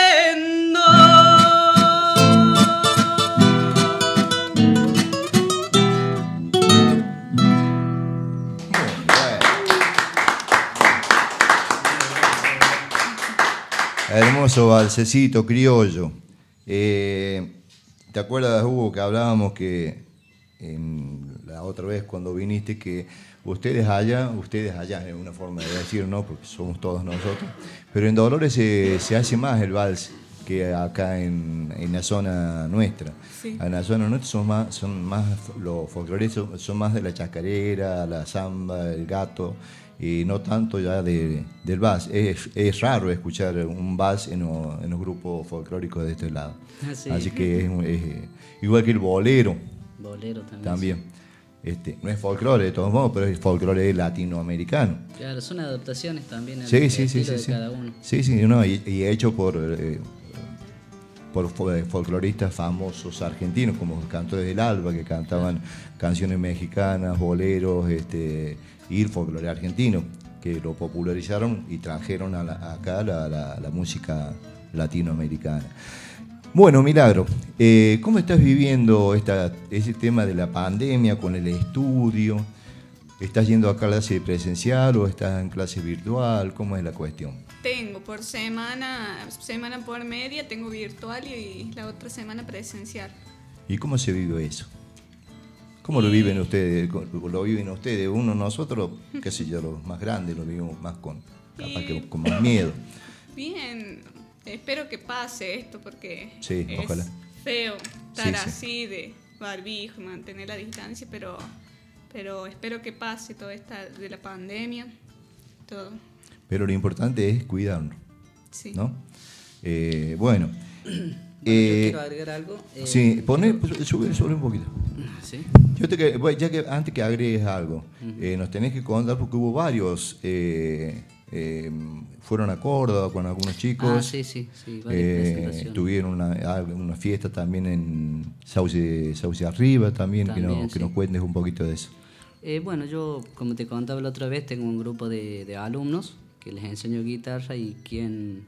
Hermoso balsecito criollo. ¿Te acuerdas, Hugo, que hablábamos que la otra vez cuando viniste que ustedes allá, es una forma de decir, ¿no? Porque somos todos nosotros, pero en Dolores se hace más el vals que acá en la zona nuestra. Sí. En la zona nuestra son más los folcloristas, son más de la chacarera, la samba, el gato, y no tanto ya del vals. Es raro escuchar un vals en los grupos folclóricos de este lado. Sí. Así que es igual que el bolero. Bolero también. También. No es folclore de todos modos, pero es folclore latinoamericano. Claro, son adaptaciones también al Sí. estilo de cada uno. Sí, no, y hecho por folcloristas famosos argentinos, como Cantores del Alba, que cantaban canciones mexicanas, boleros, y el folclore argentino, que lo popularizaron y trajeron acá la música latinoamericana. Bueno, Milagro, ¿cómo estás viviendo ese tema de la pandemia con el estudio? ¿Estás yendo a clase presencial o estás en clase virtual? ¿Cómo es la cuestión? Tengo por semana por media, tengo virtual y la otra semana presencial. ¿Y cómo se vive eso? ¿Cómo lo viven ustedes? Nosotros, qué sé yo, los más grandes lo vivimos más con más miedo. Bien, espero que pase esto porque sí, es ojalá. feo estar Sí. así de barbijo y mantener la distancia, pero espero que pase toda esta de la pandemia, todo. Pero lo importante es cuidarnos, Sí. ¿no? Bueno. Yo quiero agregar algo. Sí, sube un poquito. ¿Sí? Ya que antes que agregues algo, nos tenés que contar porque hubo varios, fueron a Córdoba con algunos chicos. Sí, varias presentaciones. Tuvieron una fiesta también en Sauce Arriba también que nos cuentes un poquito de eso. Bueno, yo, como te contaba la otra vez, tengo un grupo de alumnos que les enseño guitarra y quien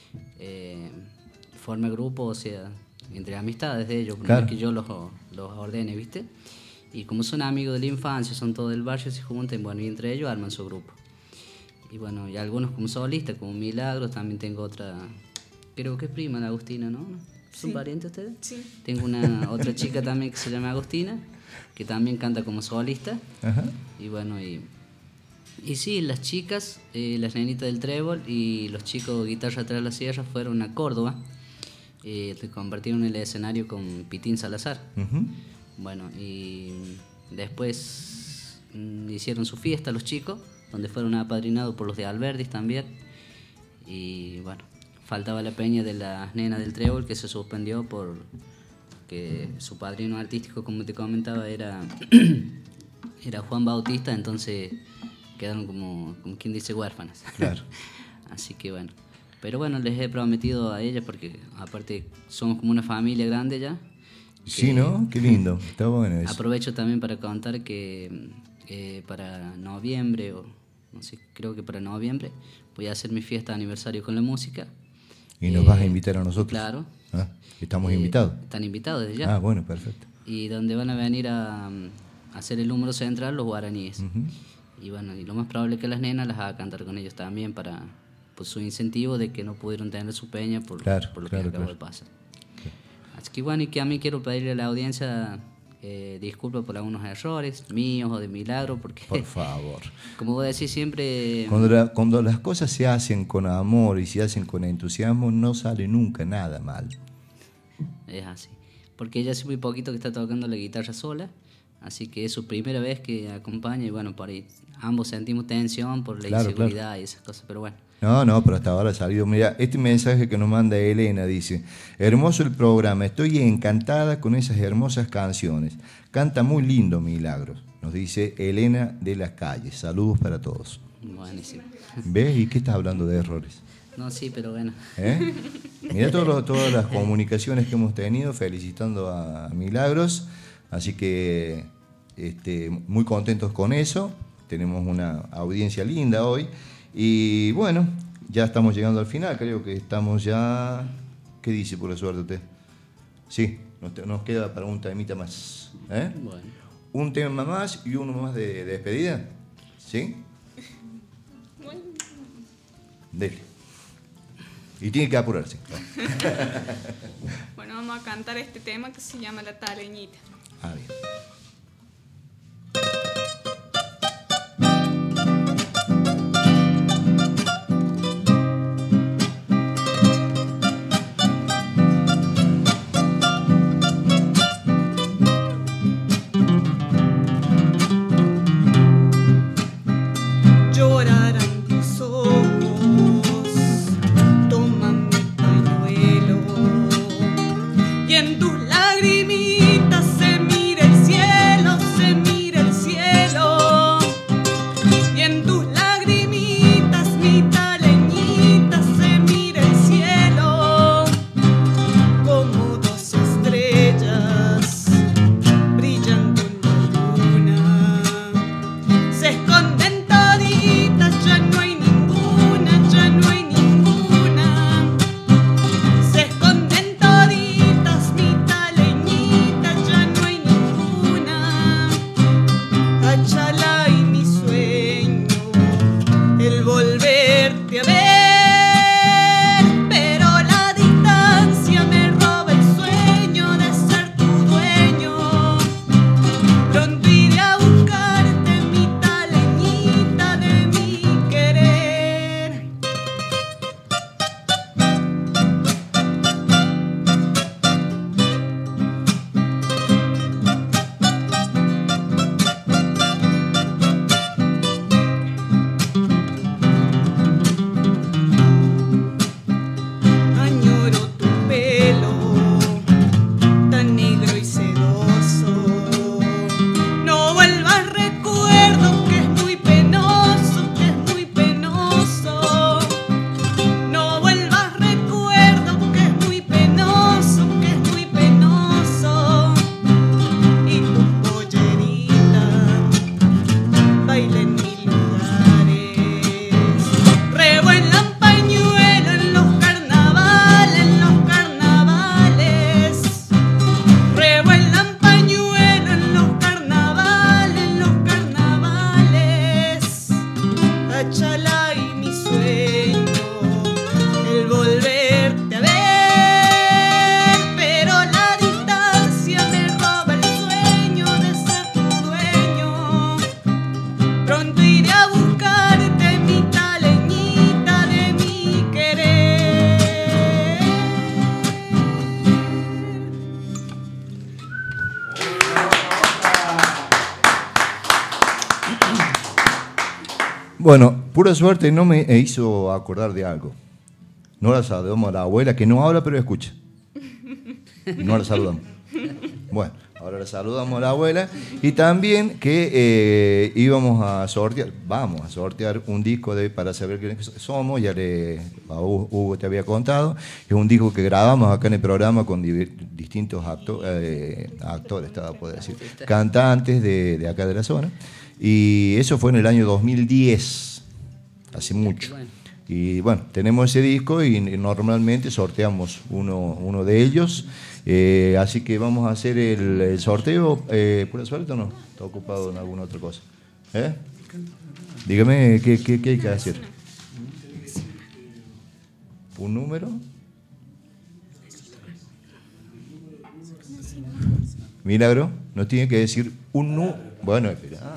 forma grupo, o sea, entre amistades de ellos, claro. No es que yo los ordene, ¿viste? Y como son amigos de la infancia, son todos del barrio, se juntan, bueno, y entre ellos arman su grupo. Y bueno, y algunos como solistas, como Milagros, también tengo otra, creo que es prima de Agustina, ¿no? ¿Son parientes ustedes? Sí. Tengo otra chica también que se llama Agustina, que también canta como solista. Ajá. Y bueno, y sí, las chicas, las nenitas del trébol y los chicos guitarra atrás de la sierra fueron a Córdoba. Compartieron el escenario con Pitín Salazar. Uh-huh. Bueno, y después hicieron su fiesta los chicos, donde fueron apadrinados por los de Alberdi también. Y bueno, faltaba la peña de las nenas del trébol, que se suspendió porque su padrino artístico, como te comentaba, era Juan Bautista, entonces quedaron como quien dice huérfanas. Claro. Así que bueno. Pero bueno, les he prometido a ellas, porque aparte somos como una familia grande ya. Sí, ¿no? Qué lindo, está bueno eso. Aprovecho también para contar que para noviembre, o no sé, creo que para noviembre, voy a hacer mi fiesta de aniversario con la música. ¿Y nos vas a invitar a nosotros? Claro. ¿Estamos invitados? Están invitados desde ya. Bueno, perfecto. Y donde van a venir a hacer el número central los guaraníes. Uh-huh. Y bueno, y lo más probable es que las nenas las haga cantar con ellos también para su incentivo de que no pudieron tener su peña por lo que acabó de pasar. Okay. Así que bueno, y que a mí quiero pedirle a la audiencia disculpas por algunos errores míos o de Milagro, porque por favor, como vos decís siempre, cuando las cosas se hacen con amor y se hacen con entusiasmo, no sale nunca nada mal. Es así, porque ella hace muy poquito que está tocando la guitarra sola, así que es su primera vez que acompaña, y bueno, por ahí ambos sentimos tensión por la inseguridad y esas cosas, pero bueno, No, pero hasta ahora ha salido. Mira, este mensaje que nos manda Elena dice: hermoso el programa, estoy encantada con esas hermosas canciones. Canta muy lindo, Milagros. Nos dice Elena de las Calles. Saludos para todos. Buenísimo. ¿Ves? ¿Y qué estás hablando de errores? No, sí, pero bueno. Mira todas las comunicaciones que hemos tenido felicitando a Milagros. Así que muy contentos con eso. Tenemos una audiencia linda hoy. Y bueno, ya estamos llegando al final. Creo que estamos ya... ¿Qué dice por la suerte usted? Sí, nos queda para un temita más. Bueno. Un tema más y uno más de despedida. ¿Sí? Dele. Y tiene que apurarse. Bueno, vamos a cantar este tema que se llama La Taleñita. Bien. Llorarán tus ojos, toman mi pañuelo, y en tus lagrimitas se mira el cielo, se mira el cielo. Y en tus lagrimitas, mi taleñita, se mira el cielo. Como dos estrellas brillando en la luna, se esconden. Ya no hay ninguna, se esconden toditas, mi taleñita, ya no hay ninguna. Achala y mi sueño, el volverte a ver, pero la distancia me roba el sueño de ser tu dueño. Pronto iré a buscarte, mi taleñita de mi querer. Añoro tu pelo tan negro y sedoso. No vuelvas, recuerdo que es muy penoso, que es muy penoso. No vuelvas, recuerdo que es muy penoso, que es muy penoso. Y tu pollerita baila en mil lugares, revuelan pañuelo en los carnavales, en los carnavales. Revuelan pañuelo en los carnavales, en los carnavales. Achala y mi sueño, el volverte a ver, pero la distancia me roba el sueño de ser tu dueño. Pronto iré a buscarte, mi taleñita de mi querer. Bueno, pura suerte no me hizo acordar de algo. No la saludamos a la abuela, que no habla pero escucha. No la saludamos. Bueno, ahora la saludamos a la abuela. Y también que vamos a sortear un disco Para Saber Quiénes Somos. Ya a Hugo te había contado. Es un disco que grabamos acá en el programa con distintos actores, puedo decir, cantantes de acá de la zona. Y eso fue en el año 2010, hace mucho. Y bueno, tenemos ese disco y normalmente sorteamos uno de ellos. Así que vamos a hacer el sorteo. ¿Pura suerte o no? ¿Está ocupado en alguna otra cosa? Dígame qué hay que hacer. ¿Un número? Milagro, nos tiene que decir un número. Bueno, espera.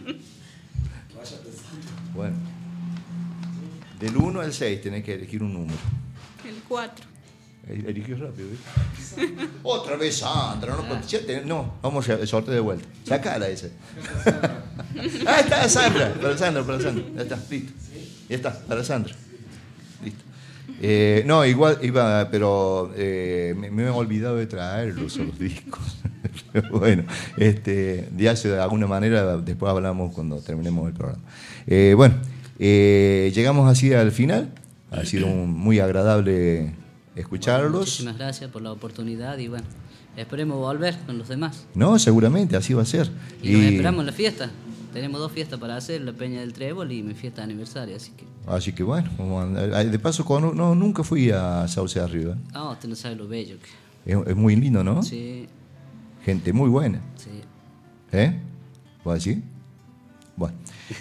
Bueno. Del 1 al 6 tenés que elegir un número. El 4. Eligió rápido, ¿ves? Otra vez Sandra. No, vamos a sorteo de vuelta. Sacala esa. Está Sandra. Para Sandra. Ya está, listo. Ya está, para Sandra. No, igual iba, pero me he olvidado de traerlos los discos. Pero bueno, ya de alguna manera después hablamos cuando terminemos el programa. Bueno, llegamos así al final. Ha sido muy agradable escucharlos. Bueno, muchísimas gracias por la oportunidad y bueno, esperemos volver con los demás. No, seguramente, así va a ser. Y nos esperamos en la fiesta. Tenemos 2 fiestas para hacer, la Peña del Trébol y mi fiesta de aniversario, así que bueno, de paso, nunca fui a Sauce Arriba. No, usted no sabe lo bello que... Es muy lindo, ¿no? Sí. Gente muy buena. Sí. ¿Vos decís? Bueno.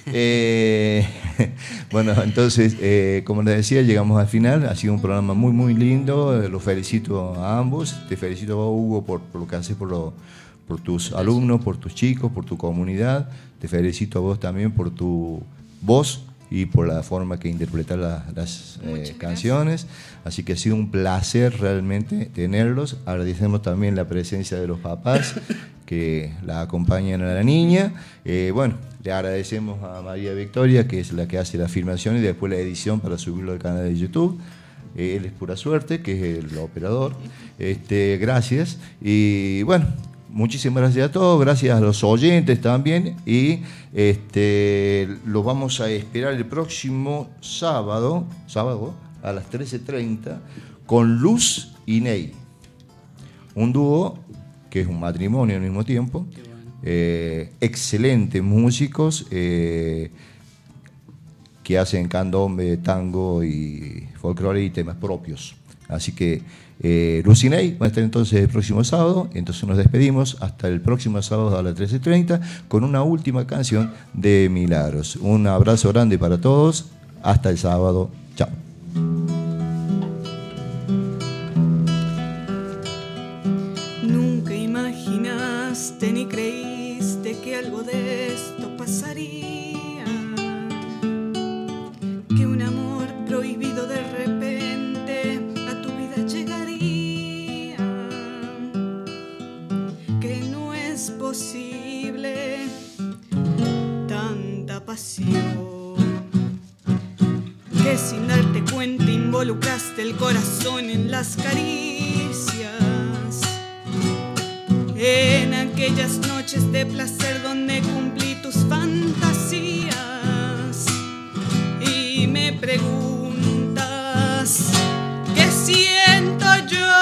Bueno, entonces, como les decía, llegamos al final. Ha sido un programa muy, muy lindo. Los felicito a ambos. Te felicito a vos, Hugo, por lo que haces por tus alumnos, por tus chicos, por tu comunidad. Te felicito a vos también por tu voz y por la forma que interpretas las canciones. Así que ha sido un placer realmente tenerlos. Agradecemos también la presencia de los papás que la acompañan a la niña. Bueno, le agradecemos a María Victoria, que es la que hace la filmación y después la edición para subirlo al canal de YouTube. Él es Pura Suerte, que es el operador. Gracias. Y bueno, muchísimas gracias a todos, gracias a los oyentes también, y los vamos a esperar el próximo sábado a las 13:30 con Luz y Ney, un dúo que es un matrimonio al mismo tiempo. Excelentes músicos que hacen candombe, tango y folclore y temas propios. Así que Luz y Ney van a estar entonces el próximo sábado. Entonces nos despedimos hasta el próximo sábado a las 13:30 con una última canción de Milagros. Un abrazo grande para todos. Hasta el sábado. Chao. Nunca imaginaste ni creíste que algo de esto pasaría, que un amor prohibido de repente a tu vida llegaría, que no es posible tanta pasión, que sin darte cuenta involucraste el corazón en las caricias, en aquellas noches de placer donde cumplí tus fantasías. Y me preguntas, ¿qué siento yo?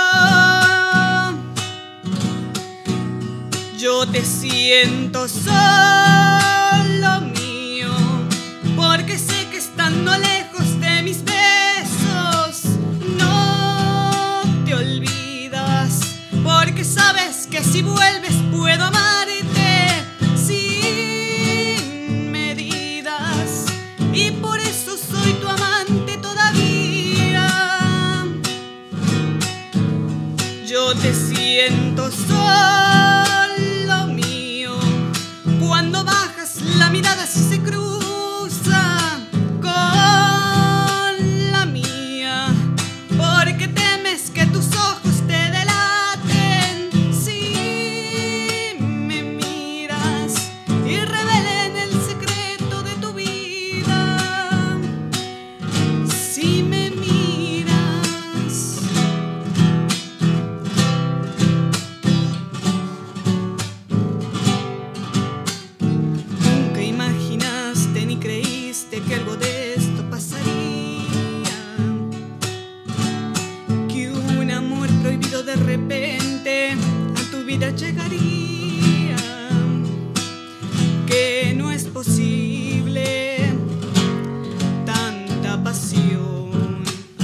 Yo te siento solo mío, porque sé que estando lejos de mis besos no te olvidas, porque sabes que si vuelves puedo amarte sin medidas, y por eso soy tu amante todavía. Yo te siento solo mío, cuando bajas la mirada si se cruza con la mía, porque temes que tus ojos te delaten si me miras y revelen el secreto de tu vida. Si me miras, nunca imaginaste ni creíste que algo de esto pasaría, que un amor prohibido de repente a tu vida llegaría, que no es posible tanta pasión,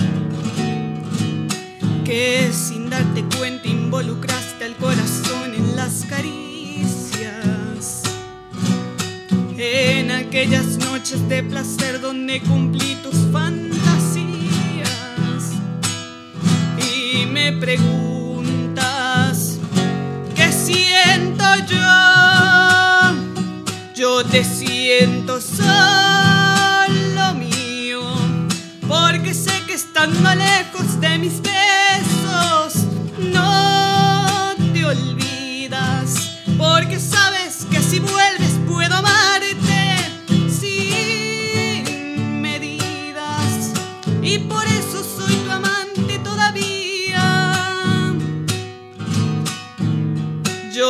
que sin darte cuenta involucraste al corazón en las caricias, en aquellas noches de placer donde cumplí tus fantasías. Y me preguntas, ¿qué siento yo? Yo te siento solo mío, porque sé que estando lejos de mis besos no te olvidas, porque sabes que si vuelves puedo amarte sin medidas, y por eso soy tu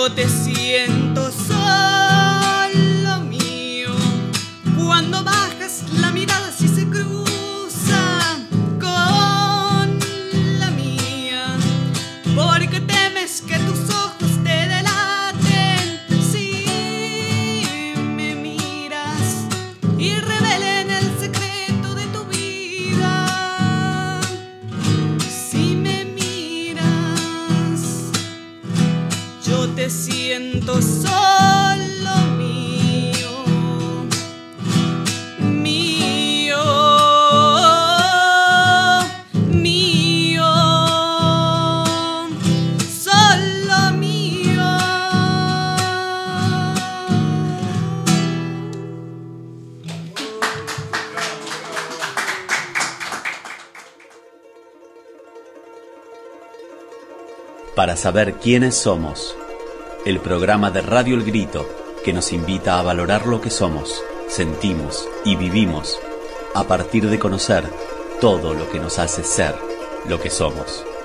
Yo te siento solo mío cuando bajas la mirada si se cruza con la mía, porque temes que tus ojos te delaten si me miras y revelen el secreto de tu vida. Si me miras, yo te siento solo mío, mío, mío, solo mío. Para saber quiénes somos, el programa de Radio El Grito que nos invita a valorar lo que somos, sentimos y vivimos a partir de conocer todo lo que nos hace ser lo que somos.